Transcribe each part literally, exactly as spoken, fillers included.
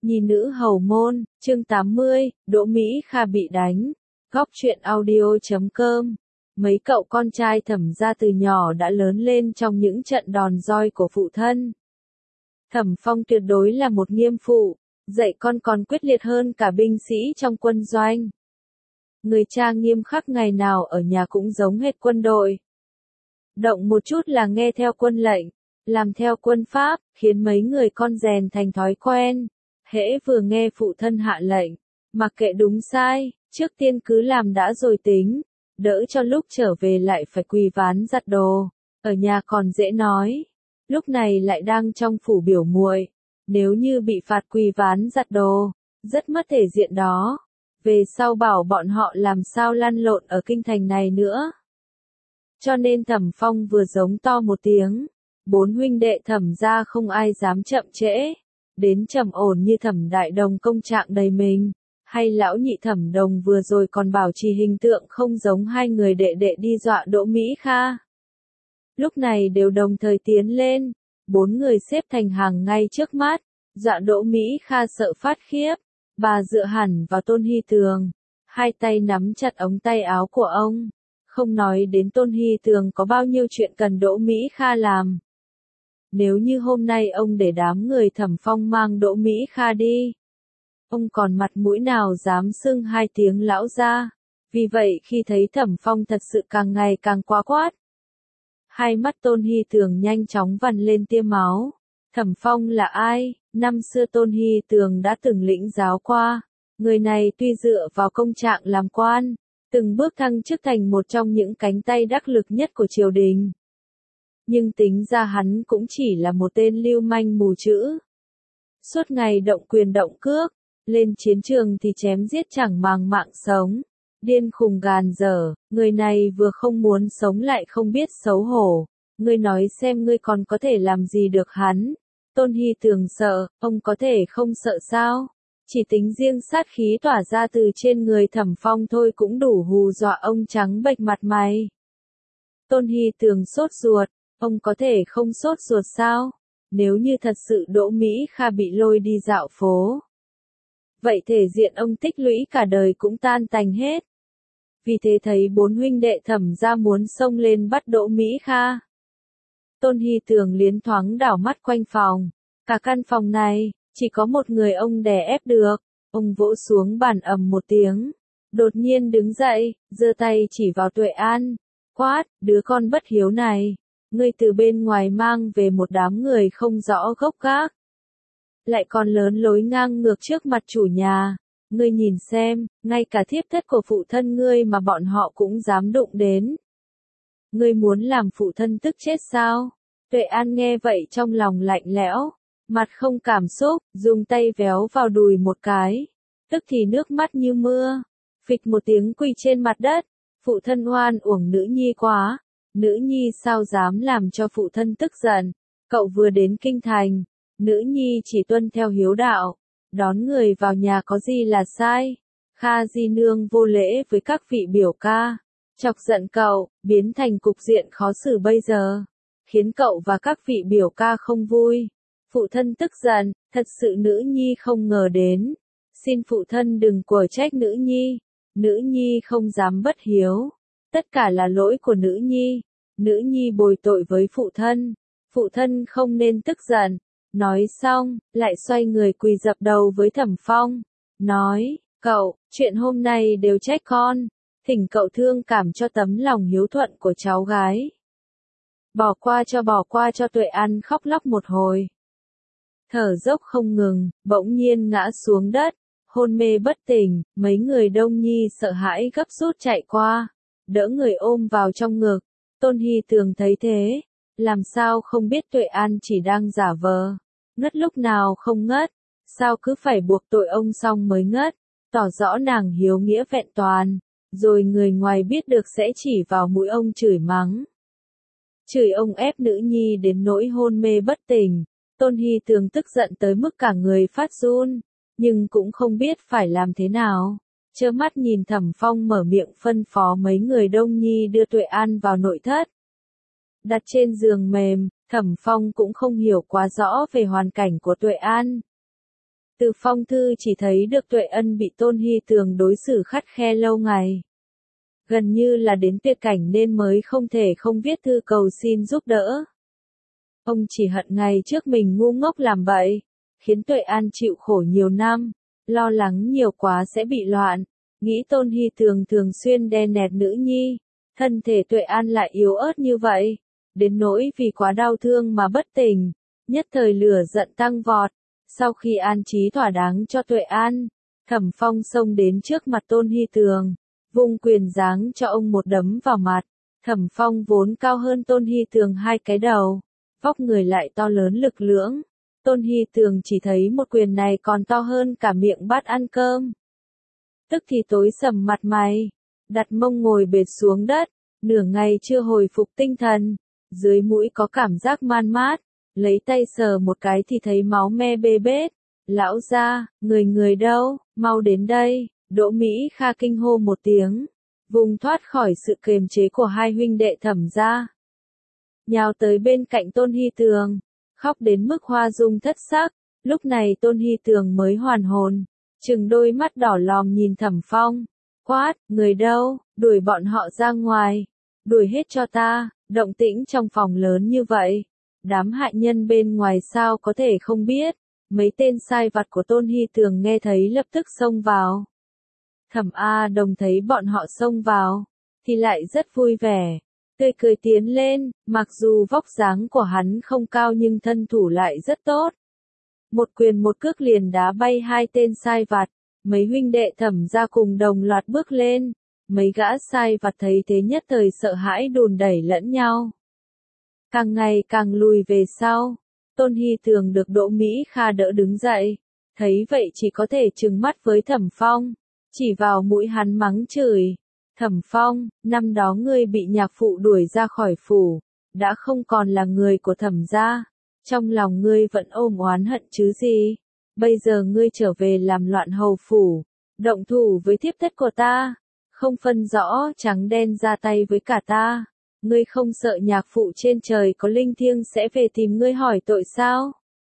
Nhi nữ hầu môn, chương tám mươi, Đỗ Mỹ Kha bị đánh. Góc truyện audio chấm com. Mấy cậu con trai Thẩm gia từ nhỏ đã lớn lên trong những trận đòn roi của phụ thân. Thẩm Phong tuyệt đối là một nghiêm phụ, dạy con còn quyết liệt hơn cả binh sĩ trong quân doanh. Người cha nghiêm khắc ngày nào ở nhà cũng giống hệt quân đội. Động một chút là nghe theo quân lệnh, làm theo quân pháp, khiến mấy người con rèn thành thói quen. Hễ vừa nghe phụ thân hạ lệnh, mặc kệ đúng sai, trước tiên cứ làm đã rồi tính, đỡ cho lúc trở về lại phải quỳ ván giặt đồ, ở nhà còn dễ nói, lúc này lại đang trong phủ biểu muội, nếu như bị phạt quỳ ván giặt đồ, rất mất thể diện đó, về sau bảo bọn họ làm sao lăn lộn ở kinh thành này nữa. Cho nên Thẩm Phong vừa giống to một tiếng, bốn huynh đệ Thẩm gia không ai dám chậm trễ. Đến trầm ổn như Thẩm Đại Đồng công trạng đầy mình, hay lão nhị Thẩm Đồng vừa rồi còn bảo trì hình tượng không giống hai người đệ đệ đi dọa Đỗ Mỹ Kha. Lúc này đều đồng thời tiến lên, bốn người xếp thành hàng ngay trước mắt, dọa Đỗ Mỹ Kha sợ phát khiếp, bà dựa hẳn vào Tôn Hy Tường, hai tay nắm chặt ống tay áo của ông, không nói đến Tôn Hy Tường có bao nhiêu chuyện cần Đỗ Mỹ Kha làm. Nếu như hôm nay ông để đám người Thẩm Phong mang Đỗ Mỹ Kha đi, ông còn mặt mũi nào dám xưng hai tiếng lão gia. Vì vậy khi thấy Thẩm Phong thật sự càng ngày càng quá quát, hai mắt Tôn Hy Tường nhanh chóng vằn lên tia máu. Thẩm Phong là ai? Năm xưa Tôn Hy Tường đã từng lĩnh giáo qua, người này tuy dựa vào công trạng làm quan, từng bước thăng chức thành một trong những cánh tay đắc lực nhất của triều đình. Nhưng tính ra hắn cũng chỉ là một tên lưu manh mù chữ. Suốt ngày động quyền động cước, lên chiến trường thì chém giết chẳng màng mạng sống, điên khùng gàn dở, người này vừa không muốn sống lại không biết xấu hổ. Ngươi nói xem ngươi còn có thể làm gì được hắn. Tôn Hy Tường sợ, ông có thể không sợ sao? Chỉ tính riêng sát khí tỏa ra từ trên người Thẩm Phong thôi cũng đủ hù dọa ông trắng bệch mặt mày. Tôn Hy Tường sốt ruột. Ông có thể không sốt ruột sao? Nếu như thật sự Đỗ Mỹ Kha bị lôi đi dạo phố, vậy thể diện ông tích lũy cả đời cũng tan tành hết. Vì thế thấy bốn huynh đệ Thẩm gia muốn xông lên bắt Đỗ Mỹ Kha, Tôn Hy Tường liến thoáng đảo mắt quanh phòng. Cả căn phòng này, chỉ có một người ông đè ép được. Ông vỗ xuống bàn ầm một tiếng, đột nhiên đứng dậy, giơ tay chỉ vào Tuệ An, quát, đứa con bất hiếu này. Ngươi từ bên ngoài mang về một đám người không rõ gốc gác, lại còn lớn lối ngang ngược trước mặt chủ nhà. Ngươi nhìn xem, ngay cả thiếp thất của phụ thân ngươi mà bọn họ cũng dám đụng đến. Ngươi muốn làm phụ thân tức chết sao? Tuệ An nghe vậy trong lòng lạnh lẽo, mặt không cảm xúc, dùng tay véo vào đùi một cái, tức thì nước mắt như mưa, phịch một tiếng quỳ trên mặt đất. Phụ thân oan uổng nữ nhi quá. Nữ nhi sao dám làm cho phụ thân tức giận, cậu vừa đến kinh thành, nữ nhi chỉ tuân theo hiếu đạo, đón người vào nhà có gì là sai. Kha di nương vô lễ với các vị biểu ca, chọc giận cậu, biến thành cục diện khó xử bây giờ, khiến cậu và các vị biểu ca không vui. Phụ thân tức giận, thật sự nữ nhi không ngờ đến, xin phụ thân đừng quở trách nữ nhi, nữ nhi không dám bất hiếu. Tất cả là lỗi của nữ nhi, nữ nhi bồi tội với phụ thân, phụ thân không nên tức giận. Nói xong, lại xoay người quỳ dập đầu với Thẩm Phong, nói, cậu, chuyện hôm nay đều trách con, thỉnh cậu thương cảm cho tấm lòng hiếu thuận của cháu gái. Bỏ qua cho bỏ qua cho. Tuệ An khóc lóc một hồi, thở dốc không ngừng, bỗng nhiên ngã xuống đất, hôn mê bất tỉnh. Mấy người Đông Nhi sợ hãi gấp rút chạy qua, đỡ người ôm vào trong ngực. Tôn Hy Tường thấy thế, làm sao không biết Tuệ An chỉ đang giả vờ, ngất lúc nào không ngất, sao cứ phải buộc tội ông xong mới ngất, tỏ rõ nàng hiếu nghĩa vẹn toàn, rồi người ngoài biết được sẽ chỉ vào mũi ông chửi mắng. Chửi ông ép nữ nhi đến nỗi hôn mê bất tỉnh. Tôn Hy Tường tức giận tới mức cả người phát run, nhưng cũng không biết phải làm thế nào. Trơ mắt nhìn Thẩm Phong mở miệng phân phó mấy người Đông Nhi đưa Tuệ An vào nội thất. Đặt trên giường mềm, Thẩm Phong cũng không hiểu quá rõ về hoàn cảnh của Tuệ An. Từ phong thư chỉ thấy được Tuệ Ân bị Tôn Hy Tường đối xử khắt khe lâu ngày. Gần như là đến tuyệt cảnh nên mới không thể không viết thư cầu xin giúp đỡ. Ông chỉ hận ngày trước mình ngu ngốc làm vậy, khiến Tuệ An chịu khổ nhiều năm, lo lắng nhiều quá sẽ bị loạn, nghĩ Tôn Hy Tường thường xuyên đè nẹt nữ nhi, thân thể Tuệ An lại yếu ớt như vậy, đến nỗi vì quá đau thương mà bất tỉnh, nhất thời lửa giận tăng vọt. Sau khi an trí thỏa đáng cho Tuệ An, Thẩm Phong xông đến trước mặt Tôn Hy Tường, vung quyền giáng cho ông một đấm vào mặt. Thẩm Phong vốn cao hơn Tôn Hy Tường hai cái đầu, vóc người lại to lớn lực lưỡng. Tôn Hy Tường chỉ thấy một quyền này còn to hơn cả miệng bát ăn cơm. Tức thì tối sầm mặt mày, đặt mông ngồi bệt xuống đất, nửa ngày chưa hồi phục tinh thần, dưới mũi có cảm giác man mát, lấy tay sờ một cái thì thấy máu me bê bết. Lão gia, người người đâu, mau đến đây, Đỗ Mỹ Kha kinh hô một tiếng, vùng thoát khỏi sự kiềm chế của hai huynh đệ Thẩm gia. Nhào tới bên cạnh Tôn Hy Tường, khóc đến mức hoa dung thất sắc, lúc này Tôn Hy Tường mới hoàn hồn, trừng đôi mắt đỏ lòm nhìn Thẩm Phong, quát, người đâu, đuổi bọn họ ra ngoài, đuổi hết cho ta, động tĩnh trong phòng lớn như vậy, đám hại nhân bên ngoài sao có thể không biết. Mấy tên sai vặt của Tôn Hy Tường nghe thấy lập tức xông vào. Thẩm A Đồng thấy bọn họ xông vào, thì lại rất vui vẻ, tươi cười tiến lên, mặc dù vóc dáng của hắn không cao nhưng thân thủ lại rất tốt. Một quyền một cước liền đá bay hai tên sai vặt, mấy huynh đệ Thẩm gia cùng đồng loạt bước lên, mấy gã sai vặt thấy thế nhất thời sợ hãi đùn đẩy lẫn nhau. Càng ngày càng lùi về sau. Tôn Hy Tường được Đỗ Mỹ Kha đỡ đứng dậy, thấy vậy chỉ có thể trừng mắt với Thẩm Phong, chỉ vào mũi hắn mắng chửi. Thẩm Phong, năm đó ngươi bị nhạc phụ đuổi ra khỏi phủ, đã không còn là người của Thẩm gia, trong lòng ngươi vẫn ôm oán hận chứ gì, bây giờ ngươi trở về làm loạn hầu phủ, động thủ với thiếp thất của ta, không phân rõ trắng đen ra tay với cả ta. Ngươi không sợ nhạc phụ trên trời có linh thiêng sẽ về tìm ngươi hỏi tội sao?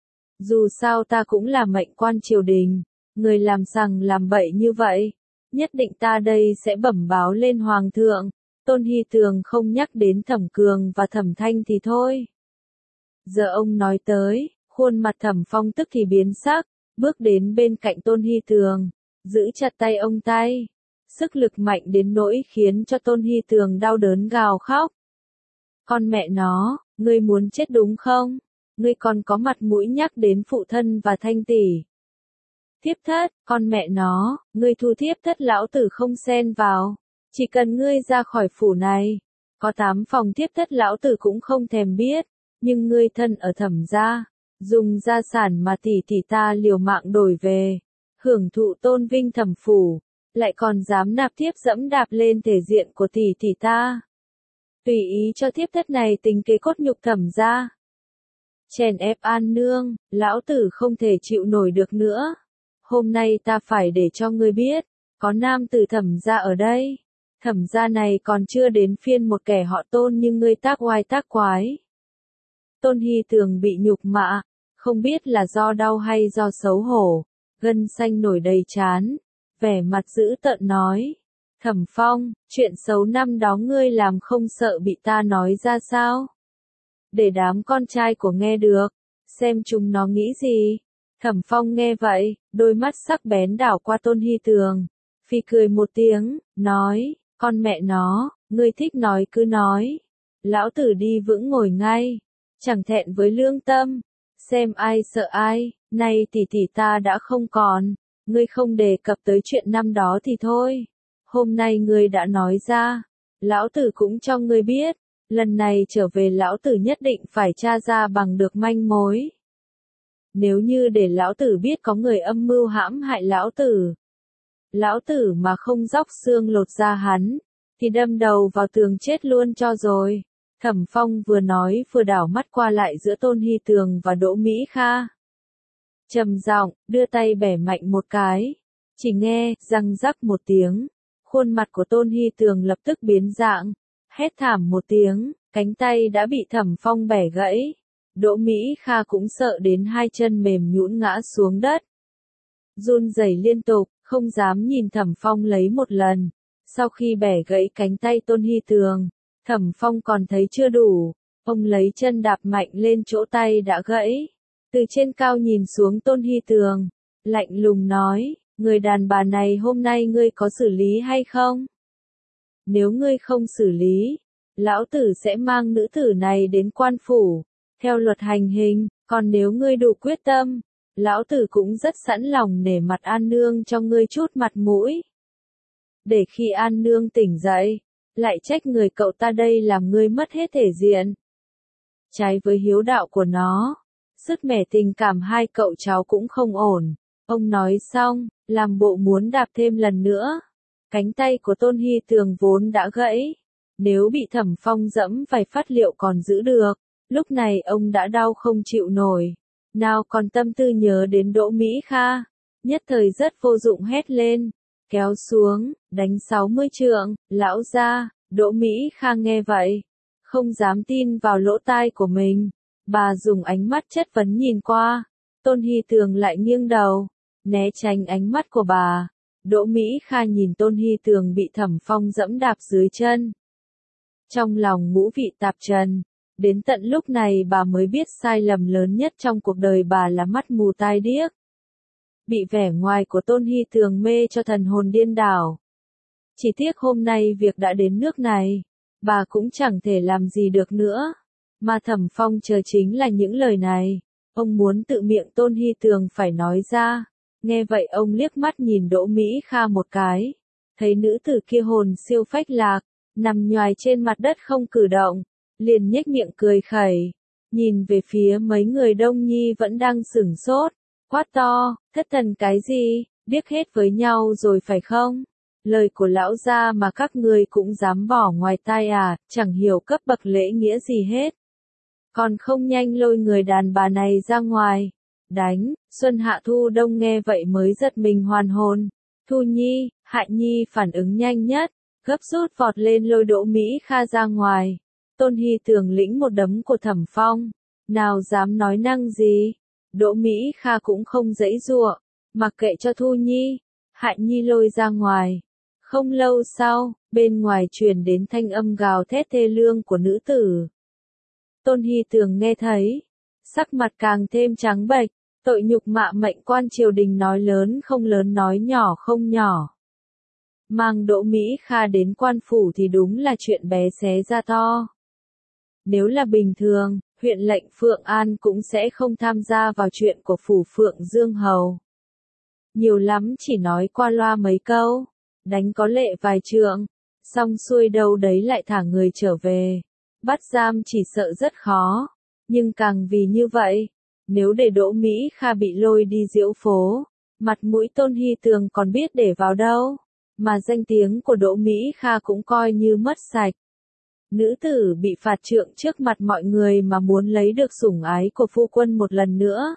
Dù sao ta cũng là mệnh quan triều đình, ngươi làm sằng làm bậy như vậy, nhất định ta đây sẽ bẩm báo lên hoàng thượng. Tôn Hy Tường không nhắc đến Thẩm Cường và Thẩm Thanh thì thôi. Giờ ông nói tới, khuôn mặt Thẩm Phong tức thì biến sắc, bước đến bên cạnh Tôn Hy Tường, giữ chặt tay ông tay. Sức lực mạnh đến nỗi khiến cho Tôn Hy Tường đau đớn gào khóc. Con mẹ nó, ngươi muốn chết đúng không? Ngươi còn có mặt mũi nhắc đến phụ thân và Thanh tỷ. Thiếp thất, con mẹ nó, ngươi thu thiếp thất lão tử không xen vào. Chỉ cần ngươi ra khỏi phủ này, có tám phòng thiếp thất lão tử cũng không thèm biết. Nhưng ngươi thân ở Thẩm gia, dùng gia sản mà tỷ tỷ ta liều mạng đổi về, hưởng thụ tôn vinh Thẩm phủ, lại còn dám nạp thiếp dẫm đạp lên thể diện của tỷ tỷ ta. Tùy ý cho thiếp thất này tính kế cốt nhục Thẩm gia. Chèn ép An nương, lão tử không thể chịu nổi được nữa. Hôm nay ta phải để cho ngươi biết, có nam tử Thẩm gia ở đây. Thẩm gia này còn chưa đến phiên một kẻ họ Tôn như ngươi tác oai tác quái. Tôn Hy Tường bị nhục mạ, không biết là do đau hay do xấu hổ, gân xanh nổi đầy trán, vẻ mặt dữ tợn nói. Thẩm Phong, chuyện xấu năm đó ngươi làm không sợ bị ta nói ra sao? Để đám con trai của nghe được, xem chúng nó nghĩ gì. Thẩm Phong nghe vậy, đôi mắt sắc bén đảo qua Tôn Hy Tường, phì cười một tiếng, nói, con mẹ nó, ngươi thích nói cứ nói. Lão tử đi vững ngồi ngay, chẳng thẹn với lương tâm, xem ai sợ ai, nay tỷ tỷ ta đã không còn, ngươi không đề cập tới chuyện năm đó thì thôi. Hôm nay ngươi đã nói ra, lão tử cũng cho ngươi biết, lần này trở về lão tử nhất định phải tra ra bằng được manh mối. Nếu như để lão tử biết có người âm mưu hãm hại lão tử, lão tử mà không róc xương lột da hắn, thì đâm đầu vào tường chết luôn cho rồi. Thẩm Phong vừa nói vừa đảo mắt qua lại giữa Tôn Hy Tường và Đỗ Mỹ Kha. Trầm giọng, đưa tay bẻ mạnh một cái, chỉ nghe, răng rắc một tiếng, khuôn mặt của Tôn Hy Tường lập tức biến dạng, hét thảm một tiếng, cánh tay đã bị Thẩm Phong bẻ gãy. Đỗ Mỹ Kha cũng sợ đến hai chân mềm nhũn ngã xuống đất. run rẩy liên tục, không dám nhìn Thẩm Phong lấy một lần. Sau khi bẻ gãy cánh tay Tôn Hy Tường, Thẩm Phong còn thấy chưa đủ, ông lấy chân đạp mạnh lên chỗ tay đã gãy. Từ trên cao nhìn xuống Tôn Hy Tường, lạnh lùng nói, người đàn bà này hôm nay ngươi có xử lý hay không? Nếu ngươi không xử lý, lão tử sẽ mang nữ tử này đến quan phủ, theo luật hành hình, còn nếu ngươi đủ quyết tâm, lão tử cũng rất sẵn lòng nể mặt An Nương cho ngươi chút mặt mũi. Để khi An Nương tỉnh dậy, lại trách người cậu ta đây làm ngươi mất hết thể diện. Trái với hiếu đạo của nó, sứt mẻ tình cảm hai cậu cháu cũng không ổn. Ông nói xong, làm bộ muốn đạp thêm lần nữa. Cánh tay của Tôn Hy Tường vốn đã gãy. Nếu bị Thẩm Phong dẫm vài phát liệu còn giữ được. Lúc này ông đã đau không chịu nổi. Nào còn tâm tư nhớ đến Đỗ Mỹ Kha. Nhất thời rất vô dụng hét lên. Kéo xuống, đánh sáu mươi trượng, lão gia. Đỗ Mỹ Kha nghe vậy. Không dám tin vào lỗ tai của mình. Bà dùng ánh mắt chất vấn nhìn qua. Tôn Hy Tường lại nghiêng đầu, né tránh ánh mắt của bà. Đỗ Mỹ Kha nhìn Tôn Hy Tường bị Thẩm Phong dẫm đạp dưới chân. Trong lòng ngũ vị tạp trần. Đến tận lúc này bà mới biết sai lầm lớn nhất trong cuộc đời bà là mắt mù tai điếc. Bị vẻ ngoài của Tôn Hy Tường mê cho thần hồn điên đảo. Chỉ tiếc hôm nay việc đã đến nước này, bà cũng chẳng thể làm gì được nữa. Mà Thẩm Phong chờ chính là những lời này. Ông muốn tự miệng Tôn Hy Tường phải nói ra. Nghe vậy ông liếc mắt nhìn Đỗ Mỹ Kha một cái. Thấy nữ tử kia hồn siêu phách lạc, nằm nhoài trên mặt đất không cử động. Liền nhếch miệng cười khẩy. Nhìn về phía mấy người Đông Nhi vẫn đang sửng sốt. Quát to, thất thần cái gì, biết hết với nhau rồi phải không? Lời của lão gia mà các người cũng dám bỏ ngoài tai à, chẳng hiểu cấp bậc lễ nghĩa gì hết. Còn không nhanh lôi người đàn bà này ra ngoài. Đánh, Xuân Hạ Thu Đông nghe vậy mới giật mình hoàn hồn. Thu Nhi, Hạ Nhi phản ứng nhanh nhất, gấp rút vọt lên lôi Đỗ Mỹ Kha ra ngoài. Tôn Hy Tường lĩnh một đấm của Thẩm Phong. Nào dám nói năng gì. Đỗ Mỹ Kha cũng không giãy giụa, mặc kệ cho Thu Nhi, Hạ Nhi lôi ra ngoài. Không lâu sau, bên ngoài truyền đến thanh âm gào thét thê lương của nữ tử. Tôn Hy Tường nghe thấy, sắc mặt càng thêm trắng bệch, tội nhục mạ mệnh quan triều đình nói lớn không lớn nói nhỏ không nhỏ. Mang Đỗ Mỹ Kha đến quan phủ thì đúng là chuyện bé xé ra to. Nếu là bình thường, huyện lệnh Phượng An cũng sẽ không tham gia vào chuyện của phủ Phượng Dương Hầu. Nhiều lắm chỉ nói qua loa mấy câu, đánh có lệ vài trượng, xong xuôi đâu đấy lại thả người trở về. Bắt giam chỉ sợ rất khó, nhưng càng vì như vậy, nếu để Đỗ Mỹ Kha bị lôi đi diễu phố, mặt mũi Tôn Hy Tường còn biết để vào đâu, mà danh tiếng của Đỗ Mỹ Kha cũng coi như mất sạch. Nữ tử bị phạt trượng trước mặt mọi người mà muốn lấy được sủng ái của phu quân một lần nữa.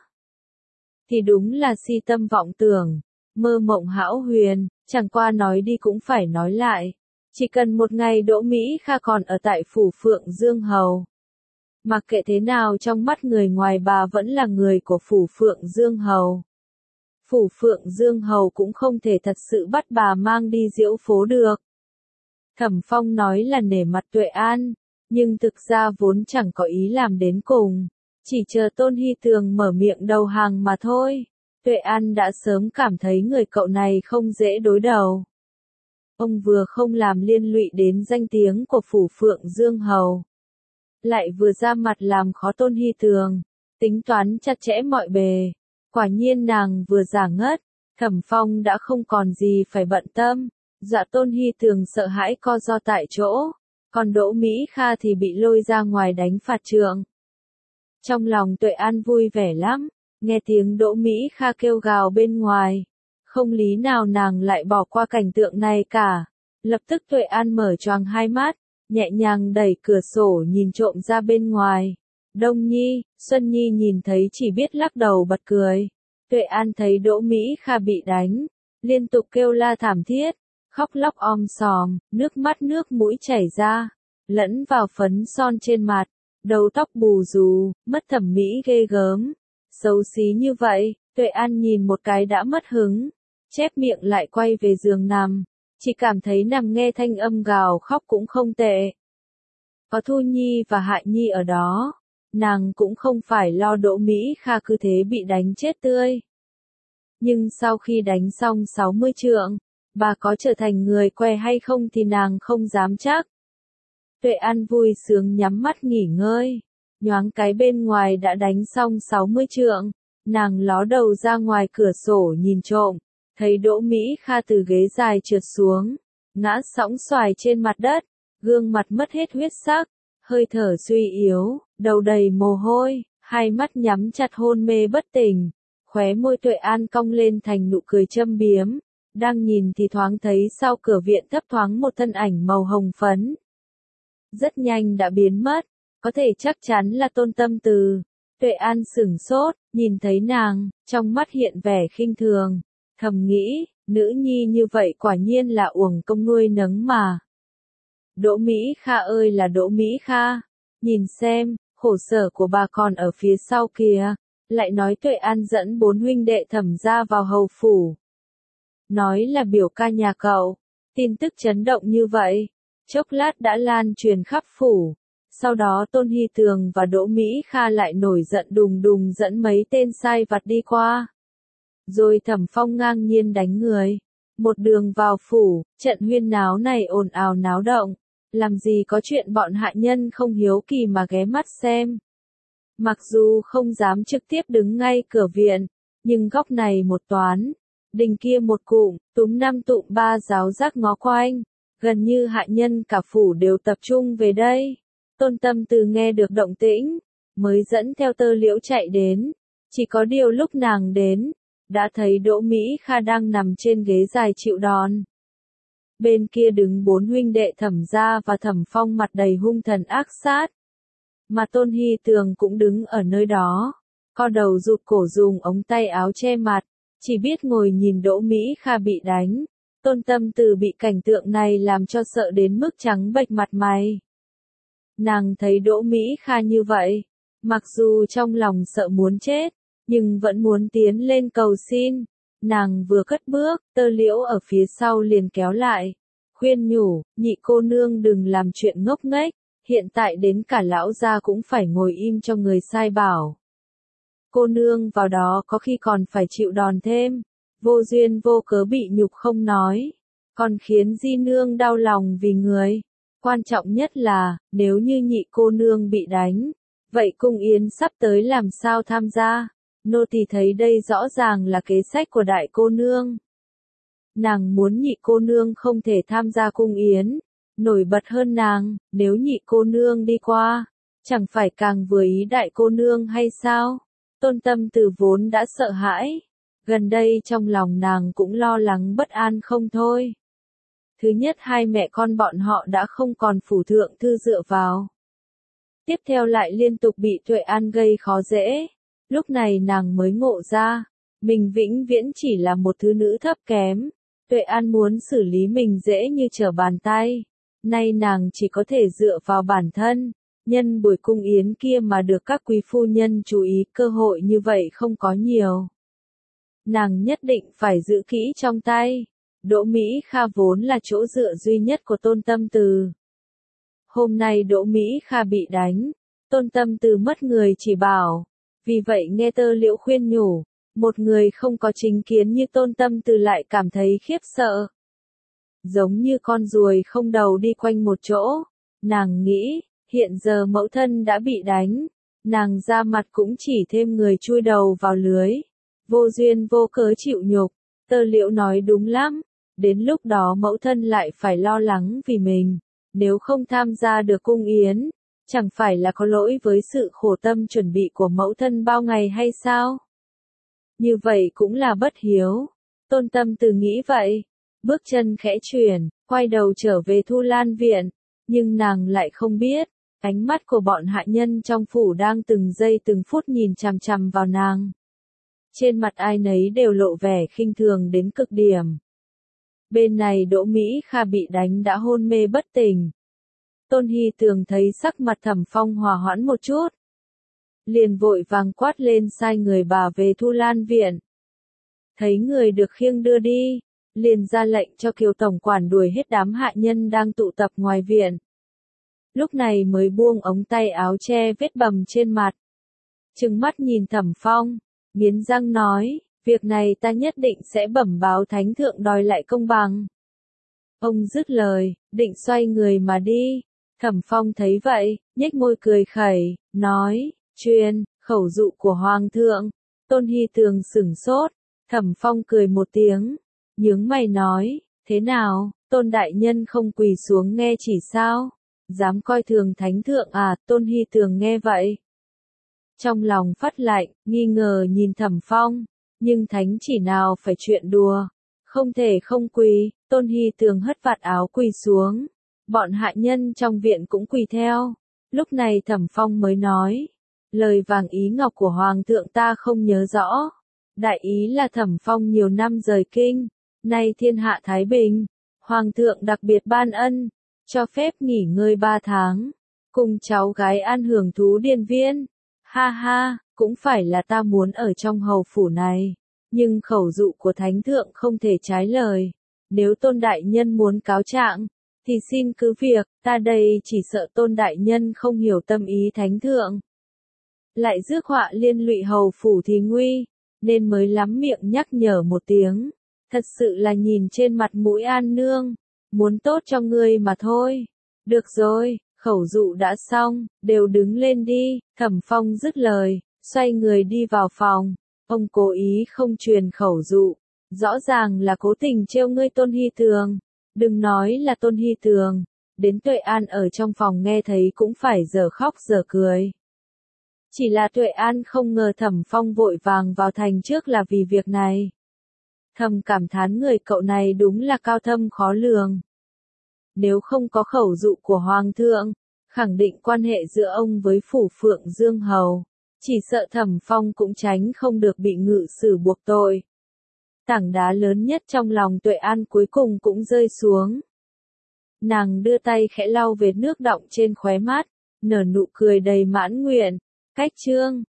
Thì đúng là si tâm vọng tưởng, mơ mộng hão huyền, chẳng qua nói đi cũng phải nói lại. Chỉ cần một ngày Đỗ Mỹ Kha còn ở tại phủ Phượng Dương Hầu. Mặc kệ thế nào trong mắt người ngoài bà vẫn là người của phủ Phượng Dương Hầu. Phủ Phượng Dương Hầu cũng không thể thật sự bắt bà mang đi diễu phố được. Thẩm Phong nói là nể mặt Tuệ An, nhưng thực ra vốn chẳng có ý làm đến cùng. Chỉ chờ Tôn Hy Tường mở miệng đầu hàng mà thôi. Tuệ An đã sớm cảm thấy người cậu này không dễ đối đầu. Ông vừa không làm liên lụy đến danh tiếng của phủ Phượng Dương Hầu, lại vừa ra mặt làm khó Tôn Hy Tường, tính toán chặt chẽ mọi bề. Quả nhiên nàng vừa giả ngất, Thẩm Phong đã không còn gì phải bận tâm. Dạ Tôn Hy Tường sợ hãi co ro tại chỗ, còn Đỗ Mỹ Kha thì bị lôi ra ngoài đánh phạt trượng. Trong lòng Tuệ An vui vẻ lắm, nghe tiếng Đỗ Mỹ Kha kêu gào bên ngoài. Không lý nào nàng lại bỏ qua cảnh tượng này cả. Lập tức Tuệ An mở choàng hai mắt, nhẹ nhàng đẩy cửa sổ nhìn trộm ra bên ngoài. Đông Nhi, Xuân Nhi nhìn thấy chỉ biết lắc đầu bật cười. Tuệ An thấy Đỗ Mỹ Kha bị đánh, liên tục kêu la thảm thiết, khóc lóc om sòm, nước mắt nước mũi chảy ra, lẫn vào phấn son trên mặt, đầu tóc bù xù, mất thẩm mỹ ghê gớm. Xấu xí như vậy, Tuệ An nhìn một cái đã mất hứng, chép miệng lại quay về giường nằm, chỉ cảm thấy nằm nghe thanh âm gào khóc cũng không tệ. Có Thu Nhi và Hại Nhi ở đó, nàng cũng không phải lo Đỗ Mỹ Kha cứ thế bị đánh chết tươi. Nhưng sau khi đánh xong sáu mươi trượng, bà có trở thành người què hay không thì nàng không dám chắc. Tuệ An vui sướng nhắm mắt nghỉ ngơi, nhoáng cái bên ngoài đã đánh xong sáu mươi trượng, nàng ló đầu ra ngoài cửa sổ nhìn trộm, thấy Đỗ Mỹ Kha từ ghế dài trượt xuống, ngã sõng xoài trên mặt đất, gương mặt mất hết huyết sắc, hơi thở suy yếu, đầu đầy mồ hôi, hai mắt nhắm chặt hôn mê bất tỉnh, khóe môi Tuệ An cong lên thành nụ cười châm biếm, đang nhìn thì thoáng thấy sau cửa viện thấp thoáng một thân ảnh màu hồng phấn. Rất nhanh đã biến mất, có thể chắc chắn là Tôn Tâm Từ. Tuệ An sửng sốt, nhìn thấy nàng, trong mắt hiện vẻ khinh thường, thầm nghĩ, nữ nhi như vậy quả nhiên là uổng công nuôi nấng mà. Đỗ Mỹ Kha ơi là Đỗ Mỹ Kha, nhìn xem, khổ sở của bà còn ở phía sau kìa, lại nói Tuệ An dẫn bốn huynh đệ Thẩm gia vào hầu phủ. Nói là biểu ca nhà cậu, tin tức chấn động như vậy, chốc lát đã lan truyền khắp phủ. Sau đó Tôn Hy Tường và Đỗ Mỹ Kha lại nổi giận đùng đùng dẫn mấy tên sai vặt đi qua. Rồi Thẩm Phong ngang nhiên đánh người. Một đường vào phủ, trận huyên náo này ồn ào náo động. Làm gì có chuyện bọn hạ nhân không hiếu kỳ mà ghé mắt xem. Mặc dù không dám trực tiếp đứng ngay cửa viện, nhưng góc này một toán, đình kia một cụm, túm năm tụm ba giáo giác ngó quanh. Gần như hạ nhân cả phủ đều tập trung về đây. Tôn Tâm Từ nghe được động tĩnh, mới dẫn theo Tơ Liễu chạy đến. Chỉ có điều lúc nàng đến, đã thấy Đỗ Mỹ Kha đang nằm trên ghế dài chịu đòn. Bên kia đứng bốn huynh đệ Thẩm gia và Thẩm Phong mặt đầy hung thần ác sát. Mà Tôn Hy Tường cũng đứng ở nơi đó, co đầu rụt cổ dùng ống tay áo che mặt, chỉ biết ngồi nhìn Đỗ Mỹ Kha bị đánh. Tôn Tâm Từ bị cảnh tượng này làm cho sợ đến mức trắng bệch mặt mày. Nàng thấy Đỗ Mỹ Kha như vậy, mặc dù trong lòng sợ muốn chết, nhưng vẫn muốn tiến lên cầu xin. Nàng vừa cất bước, Tơ Liễu ở phía sau liền kéo lại, khuyên nhủ, nhị cô nương đừng làm chuyện ngốc nghếch, hiện tại đến cả lão gia cũng phải ngồi im cho người sai bảo. Cô nương vào đó có khi còn phải chịu đòn thêm, vô duyên vô cớ bị nhục không nói, còn khiến di nương đau lòng vì người. Quan trọng nhất là, nếu như nhị cô nương bị đánh, vậy cung yến sắp tới làm sao tham gia? Nô tỳ thấy đây rõ ràng là kế sách của đại cô nương. Nàng muốn nhị cô nương không thể tham gia cung yến, nổi bật hơn nàng, nếu nhị cô nương đi qua, chẳng phải càng vừa ý đại cô nương hay sao? Tôn Tâm Từ vốn đã sợ hãi, gần đây trong lòng nàng cũng lo lắng bất an không thôi. Thứ nhất hai mẹ con bọn họ đã không còn phủ thượng thư dựa vào. Tiếp theo lại liên tục bị Tuệ An gây khó dễ. Lúc này nàng mới ngộ ra, mình vĩnh viễn chỉ là một thứ nữ thấp kém. Tuệ An muốn xử lý mình dễ như trở bàn tay. Nay nàng chỉ có thể dựa vào bản thân. Nhân buổi cung yến kia mà được các quý phu nhân chú ý, cơ hội như vậy không có nhiều. Nàng nhất định phải giữ kỹ trong tay. Đỗ Mỹ Kha vốn là chỗ dựa duy nhất của Tôn Tâm Từ. Hôm nay Đỗ Mỹ Kha bị đánh, Tôn Tâm Từ mất người chỉ bảo. Vì vậy nghe Tơ Liễu khuyên nhủ, một người không có chính kiến như Tôn Tâm Từ lại cảm thấy khiếp sợ. Giống như con ruồi không đầu đi quanh một chỗ, nàng nghĩ, hiện giờ mẫu thân đã bị đánh, nàng ra mặt cũng chỉ thêm người chui đầu vào lưới, vô duyên vô cớ chịu nhục. Tơ Liễu nói đúng lắm, đến lúc đó mẫu thân lại phải lo lắng vì mình, nếu không tham gia được cung yến, chẳng phải là có lỗi với sự khổ tâm chuẩn bị của mẫu thân bao ngày hay sao? Như vậy cũng là bất hiếu. Tôn Tâm Từ nghĩ vậy, bước chân khẽ chuyển, quay đầu trở về Thu Lan viện, nhưng nàng lại không biết, ánh mắt của bọn hạ nhân trong phủ đang từng giây từng phút nhìn chằm chằm vào nàng. Trên mặt ai nấy đều lộ vẻ khinh thường đến cực điểm. Bên này Đỗ Mỹ Kha bị đánh đã hôn mê bất tỉnh. Tôn Hy Tường thấy sắc mặt Thẩm Phong hòa hoãn một chút, liền vội vàng quát lên sai người bà về Thu Lan viện. thấy người được khiêng đưa đi, liền ra lệnh cho Kiều tổng quản đuổi hết đám hạ nhân đang tụ tập ngoài viện. Lúc này mới buông ống tay áo che vết bầm trên mặt. Trừng mắt nhìn Thẩm Phong, nghiến răng nói, việc này ta nhất định sẽ bẩm báo thánh thượng đòi lại công bằng. Ông dứt lời, định xoay người mà đi. Thẩm Phong thấy vậy, nhếch môi cười khẩy, nói, truyền, khẩu dụ của Hoàng thượng. Tôn Hy Tường sửng sốt, Thẩm Phong cười một tiếng, nhướng mày nói, thế nào, Tôn đại nhân không quỳ xuống nghe chỉ sao? Dám coi thường thánh thượng à? Tôn Hy Tường nghe vậy, trong lòng phát lạnh, nghi ngờ nhìn Thẩm Phong, nhưng thánh chỉ nào phải chuyện đùa, không thể không quỳ. Tôn Hy Tường hất vạt áo quỳ xuống, bọn hạ nhân trong viện cũng quỳ theo. Lúc này Thẩm Phong mới nói, lời vàng ý ngọc của Hoàng thượng ta không nhớ rõ. Đại ý là Thẩm Phong nhiều năm rời kinh, nay thiên hạ thái bình, Hoàng thượng đặc biệt ban ân, cho phép nghỉ ngơi ba tháng, cùng cháu gái an hưởng thú điền viên. Ha ha, cũng phải là ta muốn ở trong hầu phủ này, nhưng khẩu dụ của thánh thượng không thể trái lời. Nếu Tôn đại nhân muốn cáo trạng, thì xin cứ việc, ta đây chỉ sợ Tôn đại nhân không hiểu tâm ý thánh thượng. Lại rước họa liên lụy hầu phủ thì nguy, nên mới lắm miệng nhắc nhở một tiếng. Thật sự là nhìn trên mặt mũi An nương, muốn tốt cho ngươi mà thôi. Được rồi, khẩu dụ đã xong, đều đứng lên đi. Thẩm Phong dứt lời, xoay người đi vào phòng. Ông cố ý không truyền khẩu dụ, rõ ràng là cố tình trêu ngươi Tôn Hy Tường. Đừng nói là Tôn Hy Tường, đến Tuệ An ở trong phòng nghe thấy cũng phải dở khóc dở cười. Chỉ là Tuệ An không ngờ Thẩm Phong vội vàng vào thành trước là vì việc này. Thầm cảm thán người cậu này đúng là cao thâm khó lường. Nếu không có khẩu dụ của Hoàng thượng, khẳng định quan hệ giữa ông với phủ Phượng Dương Hầu, chỉ sợ Thẩm Phong cũng tránh không được bị ngự sử buộc tội. Tảng đá lớn nhất trong lòng Tuệ An cuối cùng cũng rơi xuống. Nàng đưa tay khẽ lau vệt nước đọng trên khóe mắt, nở nụ cười đầy mãn nguyện. Cách chương